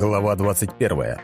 Глава 21.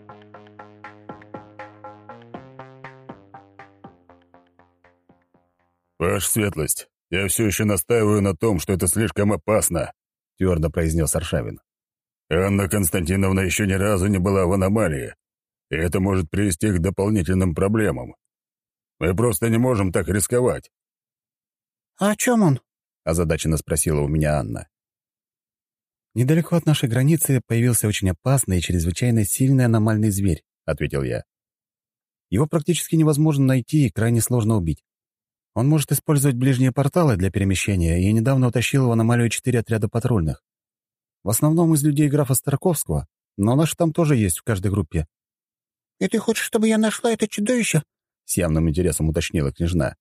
«Ваша светлость, я все еще настаиваю на том, что это слишком опасно», — твердо произнес Аршавин. «Анна Константиновна еще ни разу не была в аномалии, и это может привести к дополнительным проблемам. Мы просто не можем так рисковать». «А о чем он?» — озадаченно спросила у меня Анна. «Недалеко от нашей границы появился очень опасный и чрезвычайно сильный аномальный зверь», — ответил я. «Его практически невозможно найти и крайне сложно убить. Он может использовать ближние порталы для перемещения, и недавно утащил в аномалию 4 отряда патрульных. В основном из людей графа Старковского, но наши там тоже есть в каждой группе». «И ты хочешь, чтобы я нашла это чудовище?» — с явным интересом уточнила княжна.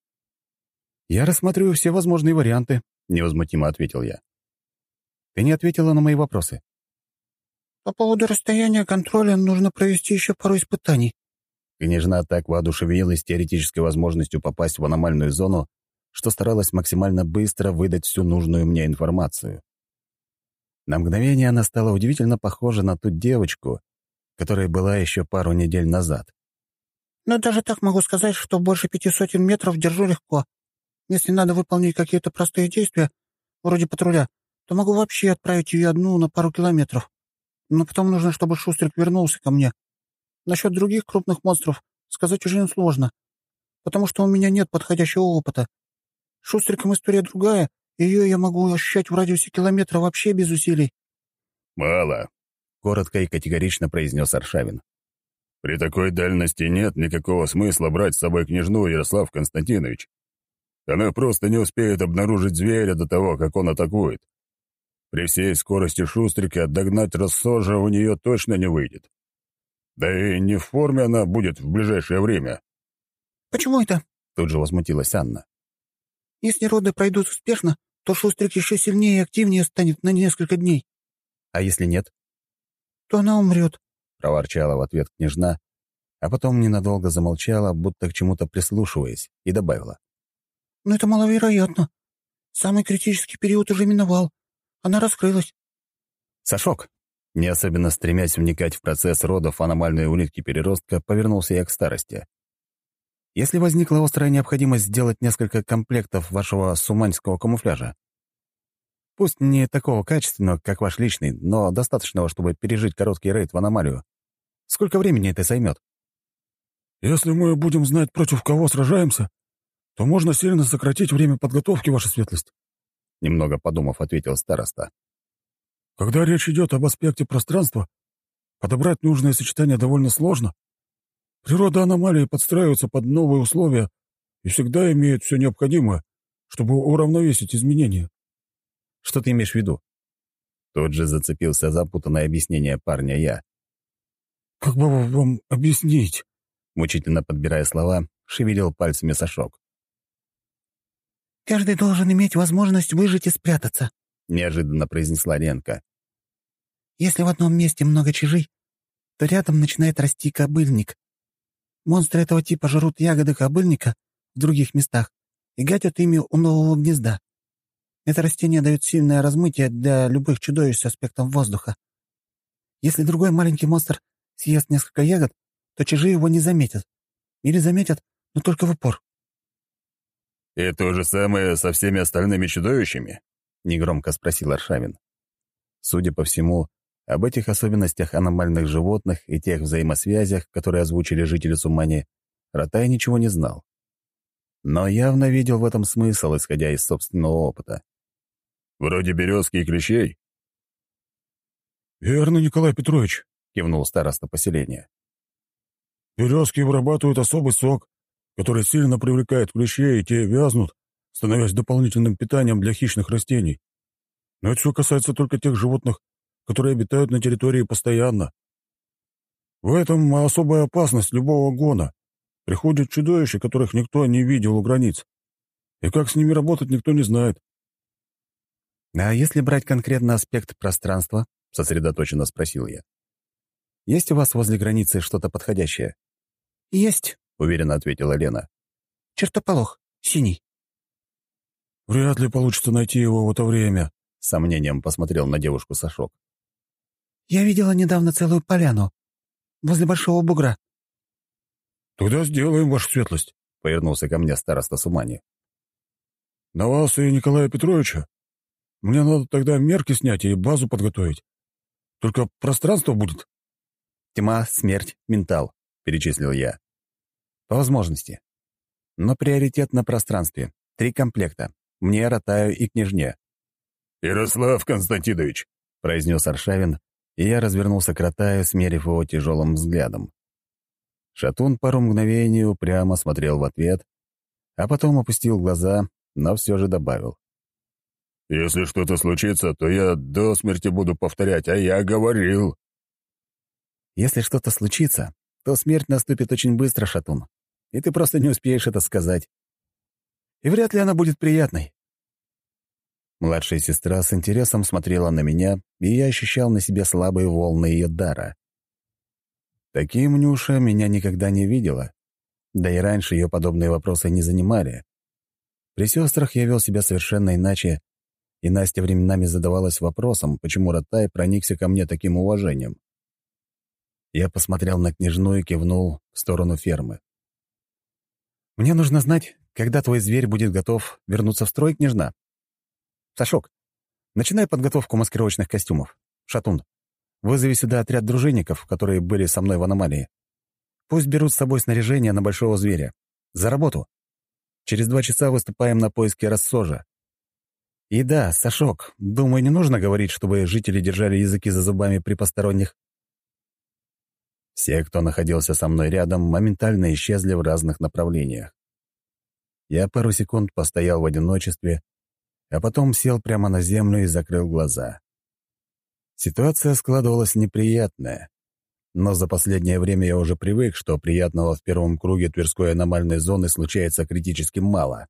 «Я рассматриваю все возможные варианты», — невозмутимо ответил я. «Ты не ответила на мои вопросы». «По поводу расстояния контроля нужно провести еще пару испытаний». Княжна так воодушевилась теоретической возможностью попасть в аномальную зону, что старалась максимально быстро выдать всю нужную мне информацию. На мгновение она стала удивительно похожа на ту девочку, которая была еще пару недель назад. «Но даже так могу сказать, что больше 500 метров держу легко. Если надо выполнить какие-то простые действия, вроде патруля, то могу вообще отправить ее одну на пару километров. Но потом нужно, чтобы Шустрик вернулся ко мне. Насчет других крупных монстров сказать очень сложно, потому что у меня нет подходящего опыта. С Шустриком история другая, и ее я могу ощущать в радиусе километра вообще без усилий». «Мало», — коротко и категорично произнес Аршавин. «При такой дальности нет никакого смысла брать с собой княжну Ярослав Константинович. Она просто не успеет обнаружить зверя до того, как он атакует. При всей скорости Шустрика догнать Рассожа у нее точно не выйдет. Да и не в форме она будет в ближайшее время». «Почему это?» — тут же возмутилась Анна. «Если роды пройдут успешно, то Шустрик еще сильнее и активнее станет на несколько дней». «А если нет?» «То она умрет», — проворчала в ответ княжна, а потом ненадолго замолчала, будто к чему-то прислушиваясь, и добавила. «Но это маловероятно. Самый критический период уже миновал. Она раскрылась». «Сашок!» Не особенно стремясь вникать в процесс родов аномальной улитки-переростка, повернулся я к старости. «Если возникла острая необходимость сделать несколько комплектов вашего суманьского камуфляжа, пусть не такого качественного, как ваш личный, но достаточного, чтобы пережить короткий рейд в аномалию, сколько времени это займет?» «Если мы будем знать, против кого сражаемся, то можно сильно сократить время подготовки, ваша светлость», — немного подумав, ответил староста. «Когда речь идет об аспекте пространства, подобрать нужное сочетание довольно сложно. Природа аномалии подстраивается под новые условия и всегда имеет все необходимое, чтобы уравновесить изменения». «Что ты имеешь в виду?» Тут же зацепился запутанное объяснение парня я. «Как бы вам объяснить?» Мучительно подбирая слова, шевелил пальцами Сашок. «Каждый должен иметь возможность выжить и спрятаться», — неожиданно произнесла Ленка. «Если в одном месте много чижей, то рядом начинает расти кобыльник. Монстры этого типа жрут ягоды кобыльника в других местах и гадят ими у нового гнезда. Это растение дает сильное размытие для любых чудовищ с аспектом воздуха. Если другой маленький монстр съест несколько ягод, то чижи его не заметят. Или заметят, но только в упор». «И то же самое со всеми остальными чудовищами?» — негромко спросил Аршавин. Судя по всему, об этих особенностях аномальных животных и тех взаимосвязях, которые озвучили жители Сумани, Ратай ничего не знал. Но явно видел в этом смысл, исходя из собственного опыта. «Вроде березки и клещей?» «Верно, Николай Петрович», — кивнул староста поселения. «Березки вырабатывают особый сок, который сильно привлекает клещей, и те вязнут, становясь дополнительным питанием для хищных растений. Но это все касается только тех животных, которые обитают на территории постоянно. В этом особая опасность любого гона. Приходят чудовища, которых никто не видел у границ. И как с ними работать, никто не знает». «А если брать конкретно аспект пространства?» — сосредоточенно спросил я. «Есть у вас возле границы что-то подходящее?» «Есть», — уверенно ответила Лена. «Чертополох. Синий». «Вряд ли получится найти его в это время», — с сомнением посмотрел на девушку Сашок. «Я видела недавно целую поляну. Возле Большого бугра». «Тогда сделаем, ваша светлость», — повернулся ко мне староста Сумани. «На вас и Николая Петровича. Мне надо тогда мерки снять и базу подготовить. Только пространство будет». «Тьма, смерть, ментал», — перечислил я. «По возможности. Но приоритет на пространстве. 3 комплекта. Мне, Ратаю и княжне». «Ярослав Константинович», — произнес Аршавин, и я развернулся к Ратаю, смерив его тяжелым взглядом. Шатун пару мгновений упрямо смотрел в ответ, а потом опустил глаза, но все же добавил. «Если что-то случится, то я до смерти буду повторять, а я говорил». «Если что-то случится, то смерть наступит очень быстро, Шатун, и ты просто не успеешь это сказать. И вряд ли она будет приятной». Младшая сестра с интересом смотрела на меня, и я ощущал на себе слабые волны ее дара. Таким Нюша меня никогда не видела, да и раньше ее подобные вопросы не занимали. При сестрах я вел себя совершенно иначе, и Настя временами задавалась вопросом, почему Ратай проникся ко мне таким уважением. Я посмотрел на княжну и кивнул в сторону фермы. «Мне нужно знать, когда твой зверь будет готов вернуться в строй, княжна. Сашок, начинай подготовку маскировочных костюмов. Шатун, вызови сюда отряд дружинников, которые были со мной в аномалии. Пусть берут с собой снаряжение на большого зверя. За работу. Через 2 часа выступаем на поиски рассожа. И да, Сашок, думаю, не нужно говорить, чтобы жители держали языки за зубами при посторонних». Все, кто находился со мной рядом, моментально исчезли в разных направлениях. Я пару секунд постоял в одиночестве, а потом сел прямо на землю и закрыл глаза. Ситуация складывалась неприятная, но за последнее время я уже привык, что приятного в первом круге Тверской аномальной зоны случается критически мало.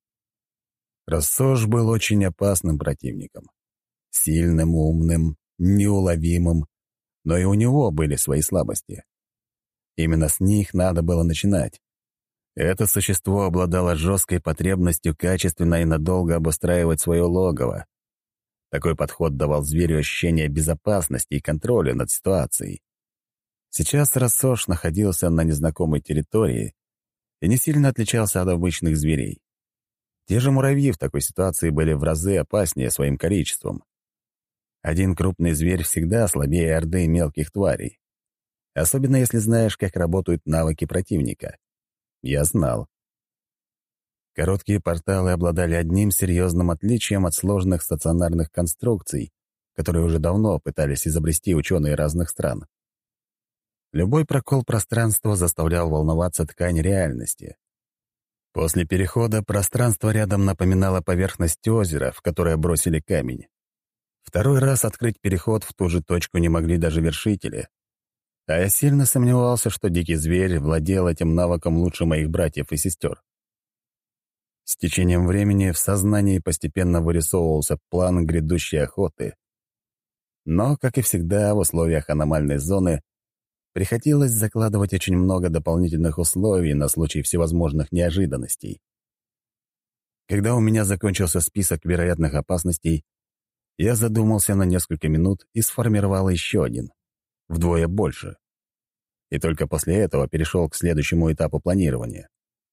Рассож был очень опасным противником. Сильным, умным, неуловимым, но и у него были свои слабости. Именно с них надо было начинать. Это существо обладало жесткой потребностью качественно и надолго обустраивать свое логово. Такой подход давал зверю ощущение безопасности и контроля над ситуацией. Сейчас Рассож находился на незнакомой территории и не сильно отличался от обычных зверей. Те же муравьи в такой ситуации были в разы опаснее своим количеством. Один крупный зверь всегда слабее орды мелких тварей. Особенно если знаешь, как работают навыки противника. Я знал. Короткие порталы обладали одним серьезным отличием от сложных стационарных конструкций, которые уже давно пытались изобрести ученые разных стран. Любой прокол пространства заставлял волноваться ткань реальности. После перехода пространство рядом напоминало поверхность озера, в которое бросили камень. Второй раз открыть переход в ту же точку не могли даже вершители. А я сильно сомневался, что дикий зверь владел этим навыком лучше моих братьев и сестер. С течением времени в сознании постепенно вырисовывался план грядущей охоты. Но, как и всегда, в условиях аномальной зоны приходилось закладывать очень много дополнительных условий на случай всевозможных неожиданностей. Когда у меня закончился список вероятных опасностей, я задумался на несколько минут и сформировал еще один, вдвое больше. И только после этого перешел к следующему этапу планирования.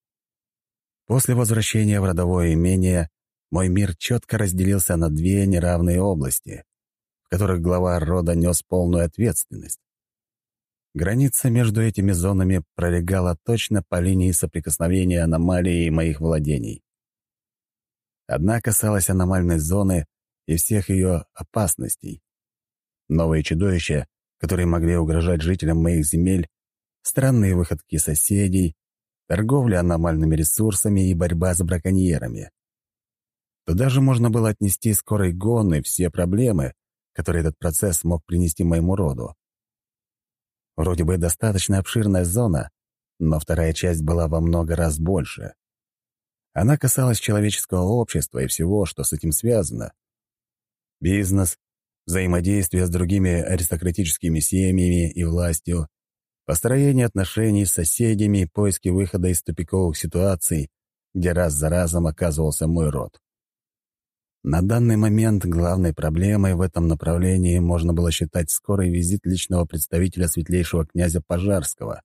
После возвращения в родовое имение мой мир четко разделился на 2 неравные области, в которых глава рода нес полную ответственность. Граница между этими зонами пролегала точно по линии соприкосновения аномалии и моих владений. Одна касалась аномальной зоны и всех ее опасностей. Новые чудовища, которые могли угрожать жителям моих земель, странные выходки соседей, торговля аномальными ресурсами и борьба с браконьерами. Туда же можно было отнести скорый гон и все проблемы, которые этот процесс мог принести моему роду. Вроде бы достаточно обширная зона, но вторая часть была во много раз больше. Она касалась человеческого общества и всего, что с этим связано. Бизнес, взаимодействие с другими аристократическими семьями и властью, построение отношений с соседями и поиски выхода из тупиковых ситуаций, где раз за разом оказывался мой род. На данный момент главной проблемой в этом направлении можно было считать скорый визит личного представителя светлейшего князя Пожарского.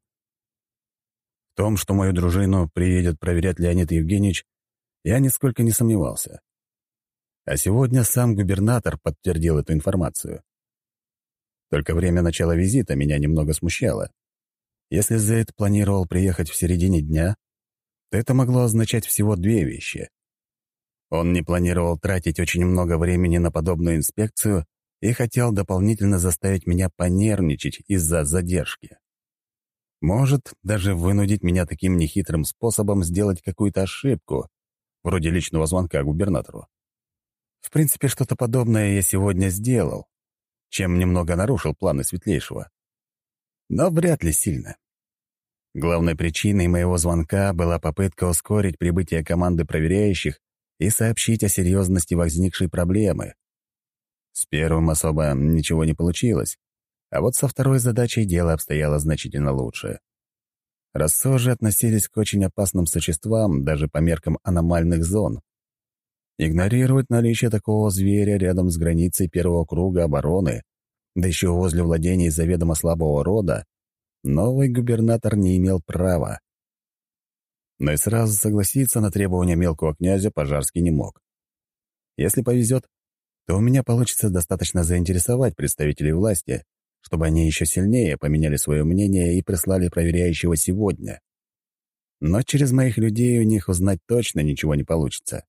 В том, что мою дружину приедет проверять Леонид Евгеньевич, я нисколько не сомневался. А сегодня сам губернатор подтвердил эту информацию. Только время начала визита меня немного смущало. Если Зейд планировал приехать в середине дня, то это могло означать всего две вещи. Он не планировал тратить очень много времени на подобную инспекцию и хотел дополнительно заставить меня понервничать из-за задержки. Может, даже вынудить меня таким нехитрым способом сделать какую-то ошибку, вроде личного звонка губернатору. В принципе, что-то подобное я сегодня сделал, чем немного нарушил планы Светлейшего. Но вряд ли сильно. Главной причиной моего звонка была попытка ускорить прибытие команды проверяющих и сообщить о серьезности возникшей проблемы. С первым особо ничего не получилось, а вот со второй задачей дело обстояло значительно лучше. Рассожи относились к очень опасным существам даже по меркам аномальных зон. Игнорировать наличие такого зверя рядом с границей первого круга обороны, да еще возле владений заведомо слабого рода, новый губернатор не имел права. Но и сразу согласиться на требования мелкого князя Пожарский не мог. Если повезет, то у меня получится достаточно заинтересовать представителей власти, чтобы они еще сильнее поменяли свое мнение и прислали проверяющего сегодня. Но через моих людей у них узнать точно ничего не получится.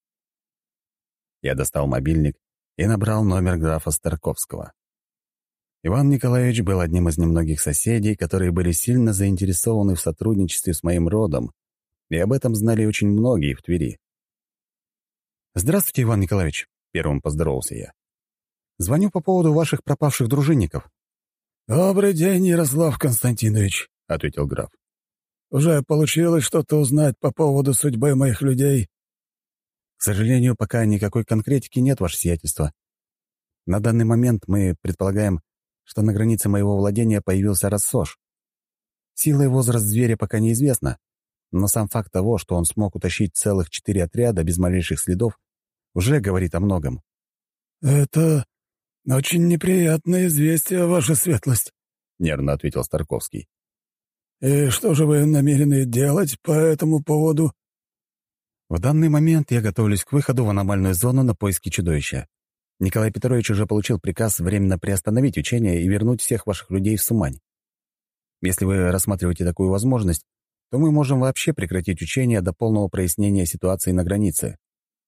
Я достал мобильник и набрал номер графа Старковского. Иван Николаевич был одним из немногих соседей, которые были сильно заинтересованы в сотрудничестве с моим родом, и об этом знали очень многие в Твери. «Здравствуйте, Иван Николаевич», — первым поздоровался я. «Звоню по поводу ваших пропавших дружинников». «Добрый день, Ярослав Константинович», — ответил граф. «Уже получилось что-то узнать по поводу судьбы моих людей?» «К сожалению, пока никакой конкретики нет, ваше сиятельство. На данный момент мы предполагаем, что на границе моего владения появился рассож. Сила и возраст зверя пока неизвестна, но сам факт того, что он смог утащить целых 4 отряда без малейших следов, уже говорит о многом». «Это очень неприятное известие, ваша светлость», — нервно ответил Старковский. «И что же вы намерены делать по этому поводу?» «В данный момент я готовлюсь к выходу в аномальную зону на поиски чудовища. Николай Петрович уже получил приказ временно приостановить учения и вернуть всех ваших людей в Сумань. Если вы рассматриваете такую возможность, то мы можем вообще прекратить учения до полного прояснения ситуации на границе».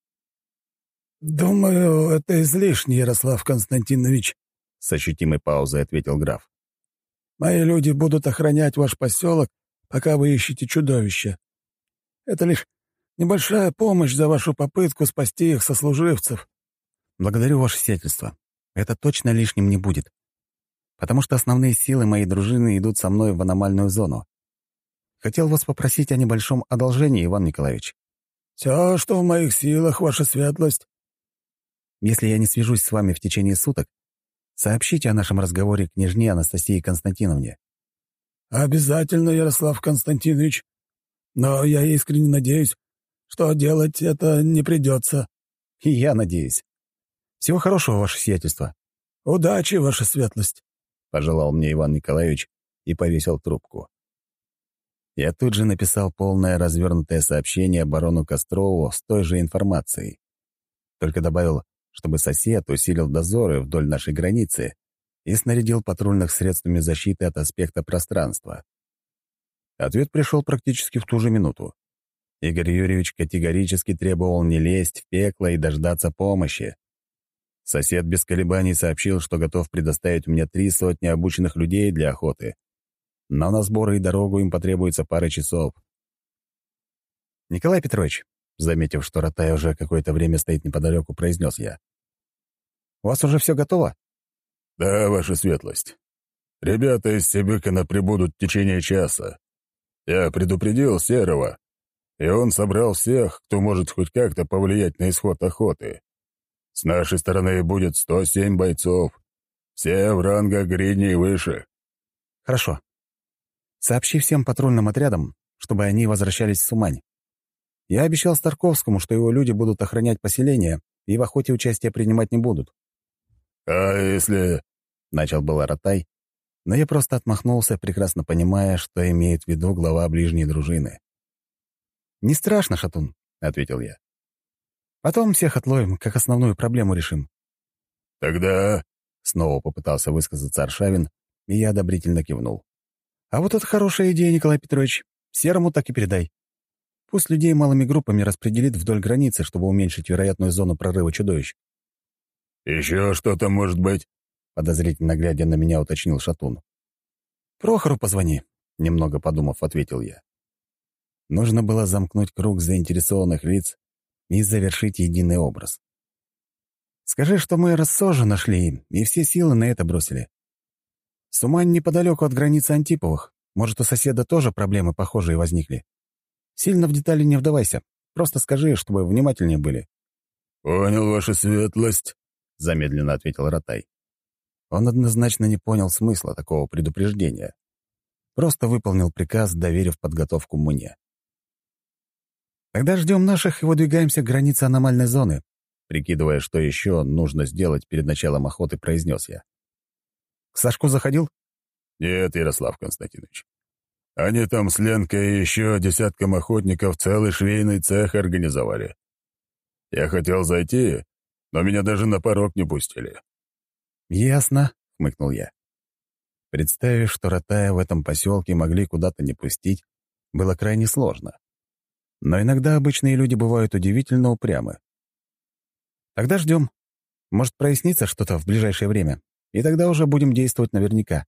«Думаю, это излишне, Ярослав Константинович», — с ощутимой паузой ответил граф. «Мои люди будут охранять ваш поселок, пока вы ищете чудовище. Это лишь небольшая помощь за вашу попытку спасти их сослуживцев». «Благодарю ваше сиятельство. Это точно лишним не будет, потому что основные силы моей дружины идут со мной в аномальную зону. Хотел вас попросить о небольшом одолжении, Иван Николаевич». «Все, что в моих силах, ваша светлость». «Если я не свяжусь с вами в течение суток, сообщите о нашем разговоре княжне Анастасии Константиновне». «Обязательно, Ярослав Константинович. Но я искренне надеюсь, что делать это не придется». «И я надеюсь. Всего хорошего, ваше сиятельство». «Удачи, ваша светлость», — пожелал мне Иван Николаевич и повесил трубку. Я тут же написал полное развернутое сообщение барону Кострову с той же информацией. Только добавил, чтобы сосед усилил дозоры вдоль нашей границы и снарядил патрульных средствами защиты от аспекта пространства. Ответ пришел практически в ту же минуту. Игорь Юрьевич категорически требовал не лезть в пекло и дождаться помощи. Сосед без колебаний сообщил, что готов предоставить мне 3 сотни обученных людей для охоты, но на сборы и дорогу им потребуется пара часов. «Николай Петрович», заметив, что Ротай уже какое-то время стоит неподалеку, произнес я. «У вас уже все готово?» «Да, ваша светлость. Ребята из Себыкина прибудут в течение часа. Я предупредил Серого, и он собрал всех, кто может хоть как-то повлиять на исход охоты. С нашей стороны будет 107 бойцов. Все в рангах гридни и выше». «Хорошо. Сообщи всем патрульным отрядам, чтобы они возвращались в Сумань. Я обещал Старковскому, что его люди будут охранять поселение, и в охоте участие принимать не будут». «А если...» — начал был Аратай, но я просто отмахнулся, прекрасно понимая, что имеет в виду глава ближней дружины. «Не страшно, Шатун», — ответил я. «Потом всех отловим, как основную проблему решим». «Тогда...» — снова попытался высказаться Аршавин, и я одобрительно кивнул. «А вот это хорошая идея, Николай Петрович. Серому так и передай. Пусть людей малыми группами распределит вдоль границы, чтобы уменьшить вероятную зону прорыва чудовищ». «Еще что-то может быть?» — подозрительно глядя на меня, уточнил Шатун. «Прохору позвони», — немного подумав, ответил я. Нужно было замкнуть круг заинтересованных лиц и завершить единый образ. «Скажи, что мы рассожу нашли и все силы на это бросили. Сумань неподалеку от границы Антиповых. Может, у соседа тоже проблемы похожие возникли. Сильно в детали не вдавайся. Просто скажи, чтобы внимательнее были». «Понял, ваша светлость», — замедленно ответил Ратай. Он однозначно не понял смысла такого предупреждения. Просто выполнил приказ, доверив подготовку мне. «Тогда ждем наших и выдвигаемся к границе аномальной зоны», прикидывая, что еще нужно сделать перед началом охоты, произнес я. «К Сашку заходил?» «Нет, Ярослав Константинович. Они там с Ленкой и еще десятком охотников целый швейный цех организовали. Я хотел зайти, но меня даже на порог не пустили». «Ясно», — хмыкнул я. Представив, что Ратая в этом поселке могли куда-то не пустить, было крайне сложно. Но иногда обычные люди бывают удивительно упрямы. «Тогда ждем. Может, прояснится что-то в ближайшее время, и тогда уже будем действовать наверняка».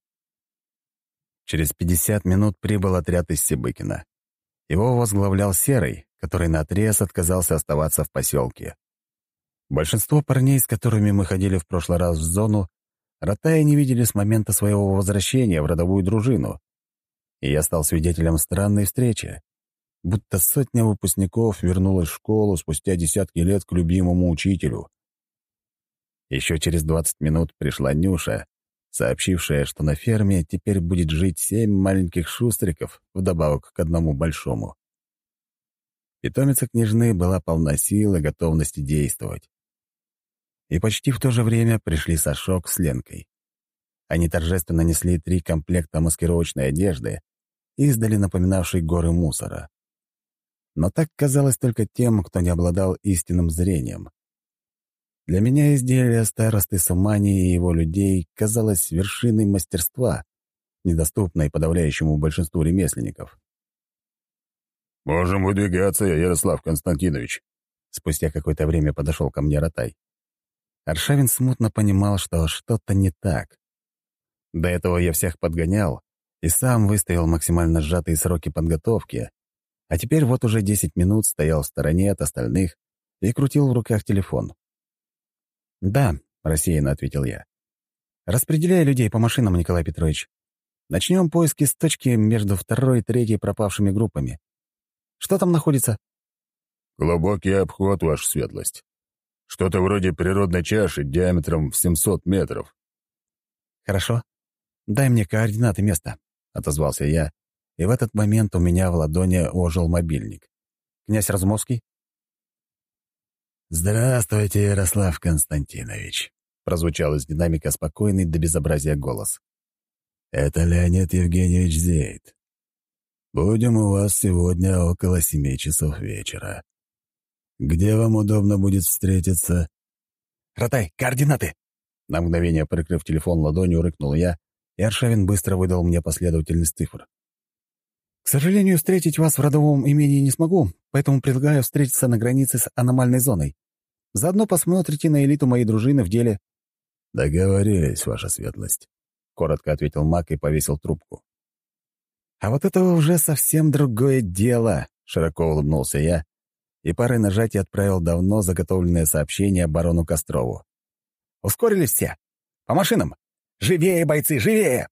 Через 50 минут прибыл отряд из Сибыкина. Его возглавлял Серый, который наотрез отказался оставаться в поселке. Большинство парней, с которыми мы ходили в прошлый раз в зону, Ратая не видели с момента своего возвращения в родовую дружину. И я стал свидетелем странной встречи. Будто сотня выпускников вернулась в школу спустя десятки лет к любимому учителю. Еще через 20 минут пришла Нюша, сообщившая, что на ферме теперь будет жить 7 маленьких шустриков, вдобавок к одному большому. Питомица княжны была полна сил и готовности действовать. И почти в то же время пришли Сашок с Ленкой. Они торжественно несли 3 комплекта маскировочной одежды, издали напоминавшей горы мусора. Но так казалось только тем, кто не обладал истинным зрением. Для меня изделие старосты Сумани и его людей казалось вершиной мастерства, недоступной подавляющему большинству ремесленников. «Можем выдвигаться, Ярослав Константинович». Спустя какое-то время подошел ко мне Ратай. Аршавин смутно понимал, что что-то не так. До этого я всех подгонял и сам выставил максимально сжатые сроки подготовки, а теперь вот уже 10 минут стоял в стороне от остальных и крутил в руках телефон. «Да», — рассеянно ответил я. «Распределяй людей по машинам, Николай Петрович. Начнем поиски с точки между 2-й и 3-й пропавшими группами. Что там находится?» «Глубокий обход, ваша светлость. Что-то вроде природной чаши диаметром в 700 метров». «Хорошо. Дай мне координаты места», — отозвался я, и в этот момент у меня в ладони ожил мобильник. «Князь Разумовский?» «Здравствуйте, Ярослав Константинович», — прозвучал из динамика спокойный до безобразия голос. «Это Леонид Евгеньевич Зейд. Будем у вас сегодня около 7 часов вечера. Где вам удобно будет встретиться?» «Ратай, координаты!» На мгновение прикрыв телефон ладонью, рыкнул я, и Аршавин быстро выдал мне последовательность цифр. «К сожалению, встретить вас в родовом имении не смогу, поэтому предлагаю встретиться на границе с аномальной зоной. Заодно посмотрите на элиту моей дружины в деле». «Договорились, ваша светлость», — коротко ответил маг и повесил трубку. «А вот это уже совсем другое дело», — широко улыбнулся я, и парой нажатий отправил давно заготовленное сообщение барону Кострову. «Ускорились все! По машинам! Живее, бойцы, живее!»